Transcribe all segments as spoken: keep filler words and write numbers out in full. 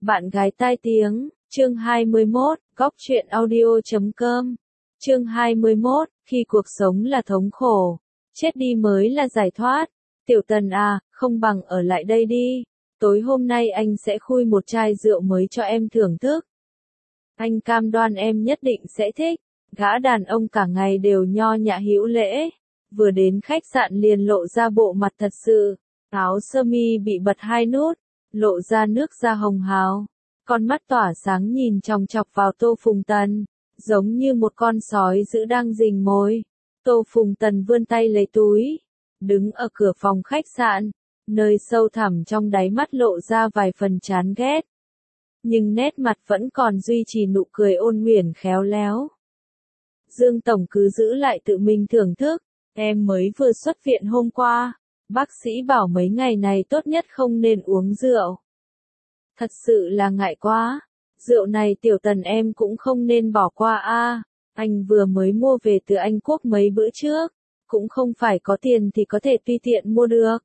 Bạn gái tai tiếng, chương hai mươi mốt, góc truyện audio chấm com. Chương hai mươi mốt, khi cuộc sống là thống khổ, chết đi mới là giải thoát. Tiểu Tần à, không bằng ở lại đây đi. Tối hôm nay anh sẽ khui một chai rượu mới cho em thưởng thức. Anh cam đoan em nhất định sẽ thích. Gã đàn ông cả ngày đều nho nhã hữu lễ. Vừa đến khách sạn liền lộ ra bộ mặt thật sự. Áo sơ mi bị bật hai nút, lộ ra nước da hồng hào. Con mắt tỏa sáng nhìn chòng chọc vào Tô Phùng Tần, giống như một con sói dữ đang rình mồi. Tô Phùng Tần vươn tay lấy túi, đứng ở cửa phòng khách sạn, nơi sâu thẳm trong đáy mắt lộ ra vài phần chán ghét. Nhưng nét mặt vẫn còn duy trì nụ cười ôn nhuyễn khéo léo. Dương Tổng cứ giữ lại tự mình thưởng thức, em mới vừa xuất viện hôm qua, bác sĩ bảo mấy ngày này tốt nhất không nên uống rượu. Thật sự là ngại quá, rượu này Tiểu Tần em cũng không nên bỏ qua a. Anh vừa mới mua về từ Anh Quốc mấy bữa trước, cũng không phải có tiền thì có thể tùy tiện mua được.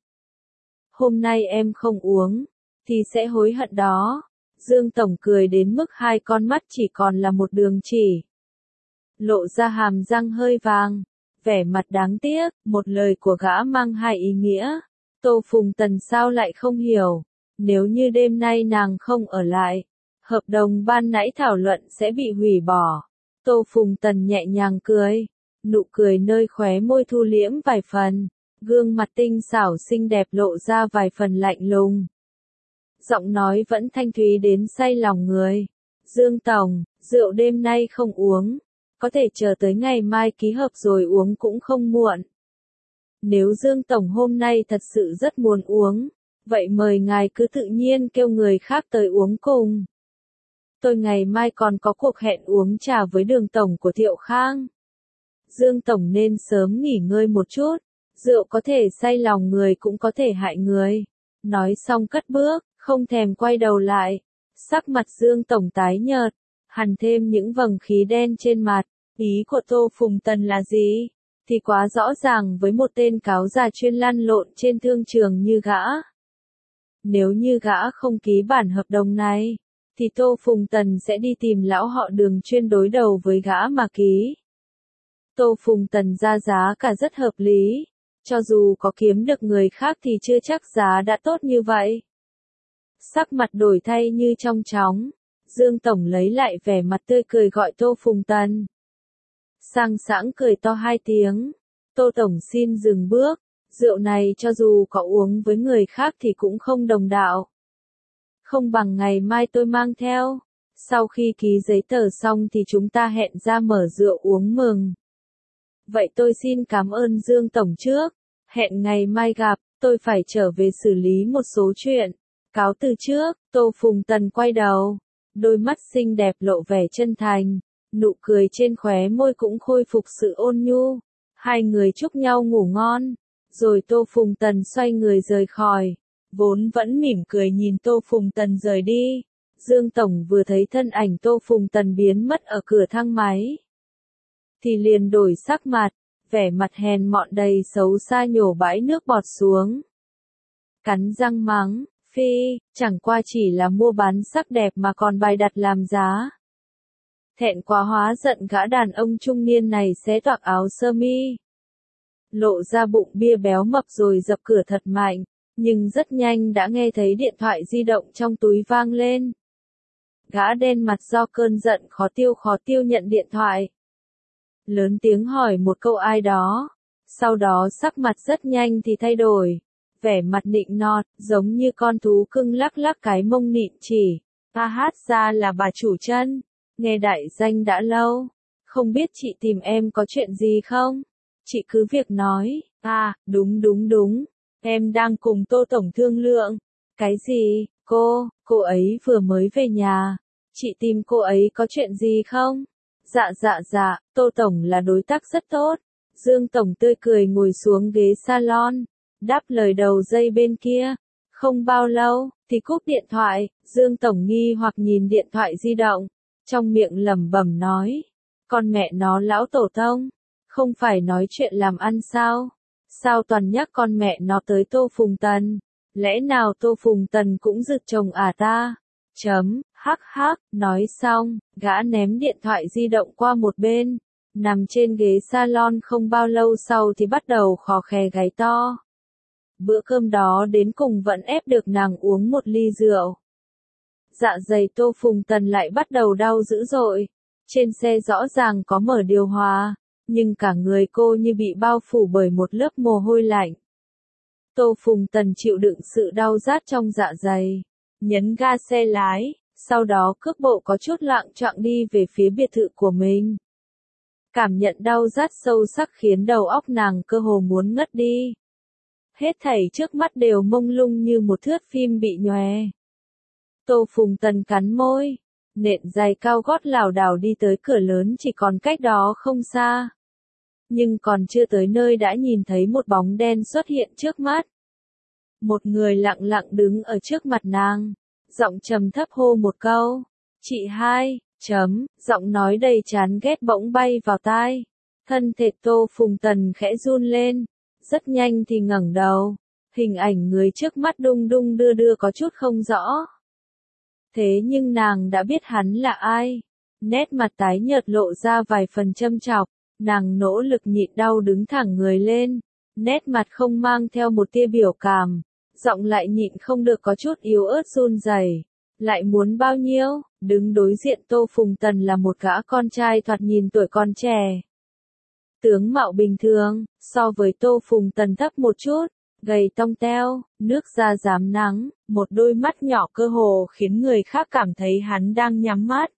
Hôm nay em không uống, thì sẽ hối hận đó. Dương Tổng cười đến mức hai con mắt chỉ còn là một đường chỉ. Lộ ra hàm răng hơi vàng, vẻ mặt đáng tiếc, một lời của gã mang hai ý nghĩa. Tô Phùng Tần sao lại không hiểu, nếu như đêm nay nàng không ở lại, hợp đồng ban nãy thảo luận sẽ bị hủy bỏ. Tô Phùng Tần nhẹ nhàng cười, nụ cười nơi khóe môi thu liễm vài phần, gương mặt tinh xảo xinh đẹp lộ ra vài phần lạnh lùng. Giọng nói vẫn thanh thúy đến say lòng người. Dương Tổng, rượu đêm nay không uống, có thể chờ tới ngày mai ký hợp rồi uống cũng không muộn. Nếu Dương Tổng hôm nay thật sự rất muốn uống, vậy mời ngài cứ tự nhiên kêu người khác tới uống cùng. Tôi ngày mai còn có cuộc hẹn uống trà với Đường Tổng của Thiệu Khang. Dương Tổng nên sớm nghỉ ngơi một chút, rượu có thể say lòng người cũng có thể hại người. Nói xong cất bước, không thèm quay đầu lại. Sắc mặt Dương Tổng tái nhợt, hằn thêm những vầng khí đen trên mặt. Ý của Tô Phùng Tần là gì? Thì quá rõ ràng với một tên cáo già chuyên lăn lộn trên thương trường như gã. Nếu như gã không ký bản hợp đồng này, thì Tô Phùng Tần sẽ đi tìm lão họ Đường chuyên đối đầu với gã mà ký. Tô Phùng Tần ra giá cả rất hợp lý, cho dù có kiếm được người khác thì chưa chắc giá đã tốt như vậy. Sắc mặt đổi thay như trong chóng, Dương Tổng lấy lại vẻ mặt tươi cười gọi Tô Phùng Tần. Sang sảng cười to hai tiếng, Tô Tổng xin dừng bước, rượu này cho dù có uống với người khác thì cũng không đồng đạo. Không bằng ngày mai tôi mang theo, sau khi ký giấy tờ xong thì chúng ta hẹn ra mở rượu uống mừng. Vậy tôi xin cảm ơn Dương Tổng trước, hẹn ngày mai gặp, tôi phải trở về xử lý một số chuyện. Cáo từ trước, Tô Phùng Tần quay đầu, đôi mắt xinh đẹp lộ vẻ chân thành, nụ cười trên khóe môi cũng khôi phục sự ôn nhu. Hai người chúc nhau ngủ ngon, rồi Tô Phùng Tần xoay người rời khỏi. Vốn vẫn mỉm cười nhìn Tô Phùng Tần rời đi, Dương Tổng vừa thấy thân ảnh Tô Phùng Tần biến mất ở cửa thang máy, thì liền đổi sắc mặt, vẻ mặt hèn mọn đầy xấu xa nhổ bãi nước bọt xuống. Cắn răng mắng, phi, chẳng qua chỉ là mua bán sắc đẹp mà còn bày đặt làm giá. Thẹn quá hóa giận gã đàn ông trung niên này xé toạc áo sơ mi, lộ ra bụng bia béo mập rồi dập cửa thật mạnh, nhưng rất nhanh đã nghe thấy điện thoại di động trong túi vang lên. Gã đen mặt do cơn giận khó tiêu khó tiêu nhận điện thoại. Lớn tiếng hỏi một câu ai đó, sau đó sắc mặt rất nhanh thì thay đổi, vẻ mặt nịnh nọt, giống như con thú cưng lắc lắc cái mông nịn chỉ. A hát ra là bà chủ chân, nghe đại danh đã lâu, không biết chị tìm em có chuyện gì không? Chị cứ việc nói. À, đúng đúng đúng, em đang cùng Tô Tổng thương lượng. Cái gì? Cô, cô ấy vừa mới về nhà, chị tìm cô ấy có chuyện gì không? Dạ dạ dạ, Tô Tổng là đối tác rất tốt. Dương Tổng tươi cười ngồi xuống ghế salon, đáp lời đầu dây bên kia. Không bao lâu, thì cúp điện thoại, Dương Tổng nghi hoặc nhìn điện thoại di động, trong miệng lẩm bẩm nói. Con mẹ nó lão tổ tông, không phải nói chuyện làm ăn sao? Sao toàn nhắc con mẹ nó tới Tô Phùng Tần? Lẽ nào Tô Phùng Tần cũng rực chồng à ta? Chấm, hắc hắc, nói xong, gã ném điện thoại di động qua một bên, nằm trên ghế salon không bao lâu sau thì bắt đầu khò khè gáy to. Bữa cơm đó đến cùng vẫn ép được nàng uống một ly rượu. Dạ dày Tô Phùng Tần lại bắt đầu đau dữ dội. Trên xe rõ ràng có mở điều hòa, nhưng cả người cô như bị bao phủ bởi một lớp mồ hôi lạnh. Tô Phùng Tần chịu đựng sự đau rát trong dạ dày, nhấn ga xe lái, sau đó cước bộ có chút loạng choạng đi về phía biệt thự của mình. Cảm nhận đau rát sâu sắc khiến đầu óc nàng cơ hồ muốn ngất đi. Hết thảy trước mắt đều mông lung như một thước phim bị nhòe. Tô Phùng Tần cắn môi, nện giày cao gót lảo đảo đi tới cửa lớn chỉ còn cách đó không xa. Nhưng còn chưa tới nơi đã nhìn thấy một bóng đen xuất hiện trước mắt. Một người lặng lặng đứng ở trước mặt nàng, giọng trầm thấp hô một câu, chị hai, chấm, giọng nói đầy chán ghét bỗng bay vào tai. Thân thể Tô Phùng Tần khẽ run lên, rất nhanh thì ngẩng đầu, hình ảnh người trước mắt đung đung đưa đưa có chút không rõ. Thế nhưng nàng đã biết hắn là ai. Nét mặt tái nhợt lộ ra vài phần châm chọc, nàng nỗ lực nhịn đau đứng thẳng người lên, nét mặt không mang theo một tia biểu cảm, giọng lại nhịn không được có chút yếu ớt run rẩy. Lại muốn bao nhiêu? Đứng đối diện Tô Phùng Tần là một gã con trai thoạt nhìn tuổi còn trẻ. Tướng mạo bình thường, so với Tô Phùng Tần thấp một chút, gầy tông teo, nước da rám nắng, một đôi mắt nhỏ cơ hồ khiến người khác cảm thấy hắn đang nhắm mắt.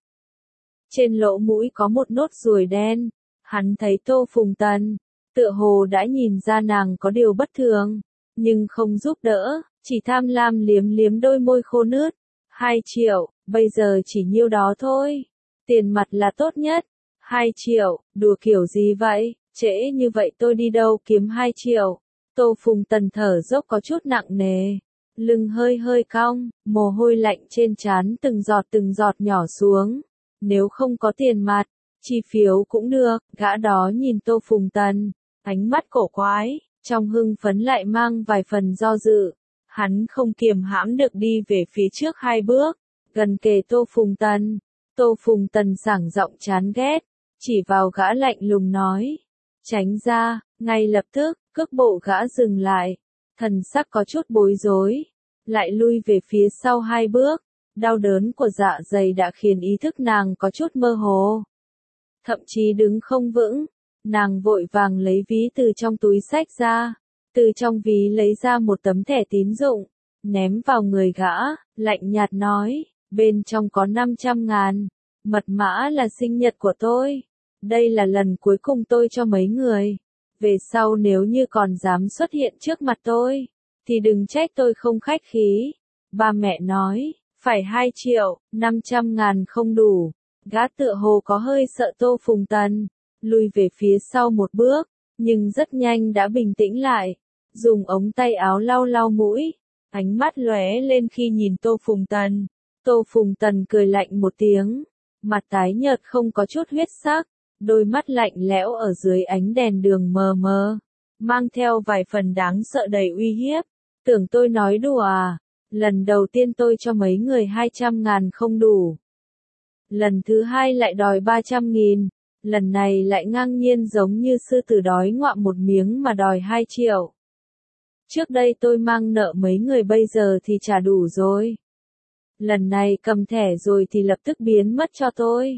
Trên lỗ mũi có một nốt ruồi đen, hắn thấy Tô Phùng Tần, tựa hồ đã nhìn ra nàng có điều bất thường, nhưng không giúp đỡ, chỉ tham lam liếm liếm đôi môi khô nứt. Hai triệu, bây giờ chỉ nhiêu đó thôi. Tiền mặt là tốt nhất. Hai triệu, đùa kiểu gì vậy? Trễ như vậy tôi đi đâu kiếm hai triệu? Tô Phùng Tần thở dốc có chút nặng nề. Lưng hơi hơi cong, mồ hôi lạnh trên trán từng giọt từng giọt nhỏ xuống. Nếu không có tiền mặt, chi phiếu cũng được. Gã đó nhìn Tô Phùng Tần, ánh mắt cổ quái, trong hưng phấn lại mang vài phần do dự. Hắn không kiềm hãm được đi về phía trước hai bước, gần kề Tô Phùng Tần. Tô Phùng Tần sảng giọng chán ghét, chỉ vào gã lạnh lùng nói, tránh ra. Ngay lập tức, cước bộ gã dừng lại, thần sắc có chút bối rối, lại lui về phía sau hai bước, đau đớn của dạ dày đã khiến ý thức nàng có chút mơ hồ. Thậm chí đứng không vững, nàng vội vàng lấy ví từ trong túi xách ra, từ trong ví lấy ra một tấm thẻ tín dụng, ném vào người gã, lạnh nhạt nói, bên trong có năm trăm ngàn, mật mã là sinh nhật của tôi, đây là lần cuối cùng tôi cho mấy người. Về sau nếu như còn dám xuất hiện trước mặt tôi, thì đừng trách tôi không khách khí. Ba mẹ nói, phải hai triệu, năm trăm ngàn không đủ. Gã tựa hồ có hơi sợ Tô Phùng Tần, lùi về phía sau một bước, nhưng rất nhanh đã bình tĩnh lại, dùng ống tay áo lau lau mũi, ánh mắt lóe lên khi nhìn Tô Phùng Tần. Tô Phùng Tần cười lạnh một tiếng, mặt tái nhợt không có chút huyết sắc. Đôi mắt lạnh lẽo ở dưới ánh đèn đường mờ mờ, mang theo vài phần đáng sợ đầy uy hiếp. Tưởng tôi nói đùa à? Lần đầu tiên tôi cho mấy người hai trăm ngàn không đủ. Lần thứ hai lại đòi ba trăm nghìn. Lần này lại ngang nhiên giống như sư tử đói ngoạm một miếng mà đòi hai triệu. Trước đây tôi mang nợ mấy người bây giờ thì trả đủ rồi. Lần này cầm thẻ rồi thì lập tức biến mất cho tôi.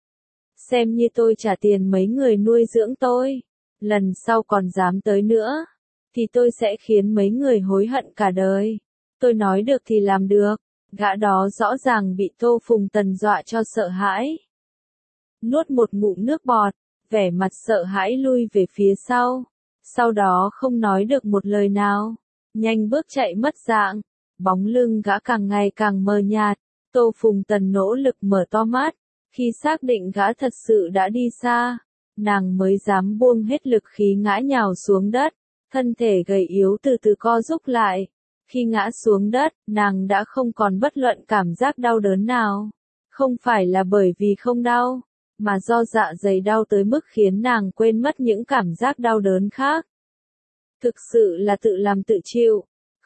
Xem như tôi trả tiền mấy người nuôi dưỡng tôi. Lần sau còn dám tới nữa, thì tôi sẽ khiến mấy người hối hận cả đời. Tôi nói được thì làm được. Gã đó rõ ràng bị Tô Phùng Tần dọa cho sợ hãi. Nuốt một ngụm nước bọt, vẻ mặt sợ hãi lui về phía sau. Sau đó không nói được một lời nào. Nhanh bước chạy mất dạng. Bóng lưng gã càng ngày càng mờ nhạt. Tô Phùng Tần nỗ lực mở to mắt. Khi xác định gã thật sự đã đi xa, nàng mới dám buông hết lực khí ngã nhào xuống đất, thân thể gầy yếu từ từ co rúm lại. Khi ngã xuống đất, nàng đã không còn bất luận cảm giác đau đớn nào. Không phải là bởi vì không đau, mà do dạ dày đau tới mức khiến nàng quên mất những cảm giác đau đớn khác. Thực sự là tự làm tự chịu,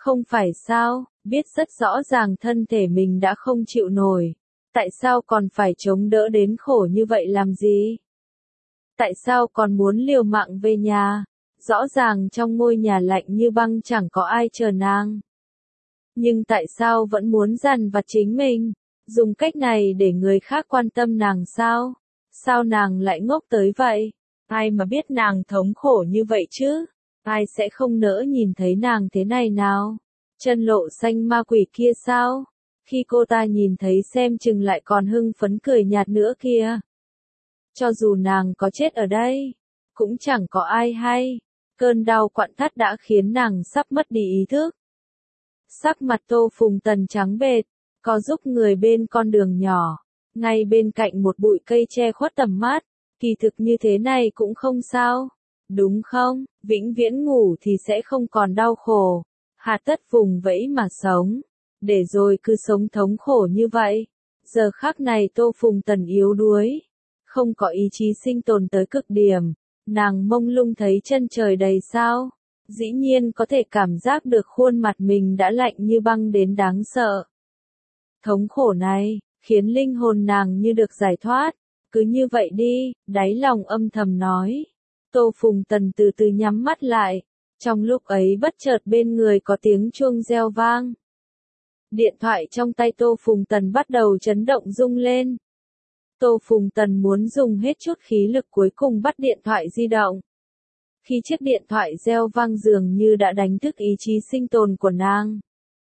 Không phải sao, biết rất rõ ràng thân thể mình đã không chịu nổi. Tại sao còn phải chống đỡ đến khổ như vậy làm gì? Tại sao còn muốn liều mạng về nhà? Rõ ràng trong ngôi nhà lạnh như băng chẳng có ai chờ nàng. Nhưng tại sao vẫn muốn dằn vặt chính mình? Dùng cách này để người khác quan tâm nàng sao? Sao nàng lại ngốc tới vậy? Ai mà biết nàng thống khổ như vậy chứ? Ai sẽ không nỡ nhìn thấy nàng thế này nào? Chân lộ xanh ma quỷ kia sao? Khi cô ta nhìn thấy xem chừng lại còn hưng phấn cười nhạt nữa kia. Cho dù nàng có chết ở đây, cũng chẳng có ai hay. Cơn đau quặn thắt đã khiến nàng sắp mất đi ý thức. Sắc mặt Tô Phùng Tần trắng bệch, có giúp người bên con đường nhỏ, ngay bên cạnh một bụi cây che khuất tầm mắt. Kỳ thực như thế này cũng không sao, đúng không? Vĩnh viễn ngủ thì sẽ không còn đau khổ, hà tất vùng vẫy mà sống, để rồi cứ sống thống khổ như vậy. Giờ khắc này Tô Phùng Tần yếu đuối, không có ý chí sinh tồn tới cực điểm, nàng mông lung thấy chân trời đầy sao, dĩ nhiên có thể cảm giác được khuôn mặt mình đã lạnh như băng đến đáng sợ. Thống khổ này, khiến linh hồn nàng như được giải thoát, cứ như vậy đi, đáy lòng âm thầm nói. Tô Phùng Tần từ từ nhắm mắt lại, trong lúc ấy bất chợt bên người có tiếng chuông reo vang. Điện thoại trong tay Tô Phùng Tần bắt đầu chấn động rung lên. Tô Phùng Tần muốn dùng hết chút khí lực cuối cùng bắt điện thoại di động. Khi chiếc điện thoại reo vang dường như đã đánh thức ý chí sinh tồn của nàng.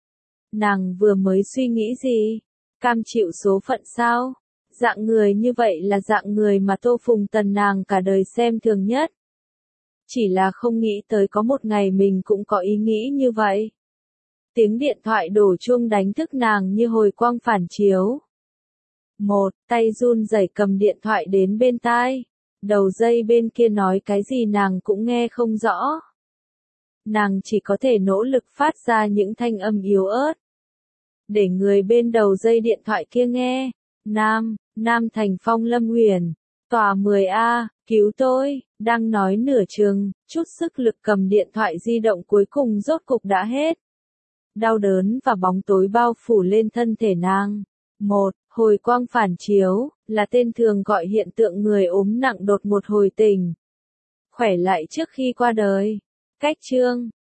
Nàng vừa mới suy nghĩ gì? Cam chịu số phận sao? Dạng người như vậy là dạng người mà Tô Phùng Tần nàng cả đời xem thường nhất. Chỉ là không nghĩ tới có một ngày mình cũng có ý nghĩ như vậy. Tiếng điện thoại đổ chuông đánh thức nàng như hồi quang phản chiếu. Một, tay run rẩy cầm điện thoại đến bên tai. Đầu dây bên kia nói cái gì nàng cũng nghe không rõ. Nàng chỉ có thể nỗ lực phát ra những thanh âm yếu ớt. Để người bên đầu dây điện thoại kia nghe. Nam, Nam Thành Phong Lâm Huyền. Tòa mười A, cứu tôi, đang nói nửa chừng, chút sức lực cầm điện thoại di động cuối cùng rốt cục đã hết. Đau đớn và bóng tối bao phủ lên thân thể nàng. Một, hồi quang phản chiếu, là tên thường gọi hiện tượng người ốm nặng đột ngột hồi tỉnh. Khỏe lại trước khi qua đời. Cách chương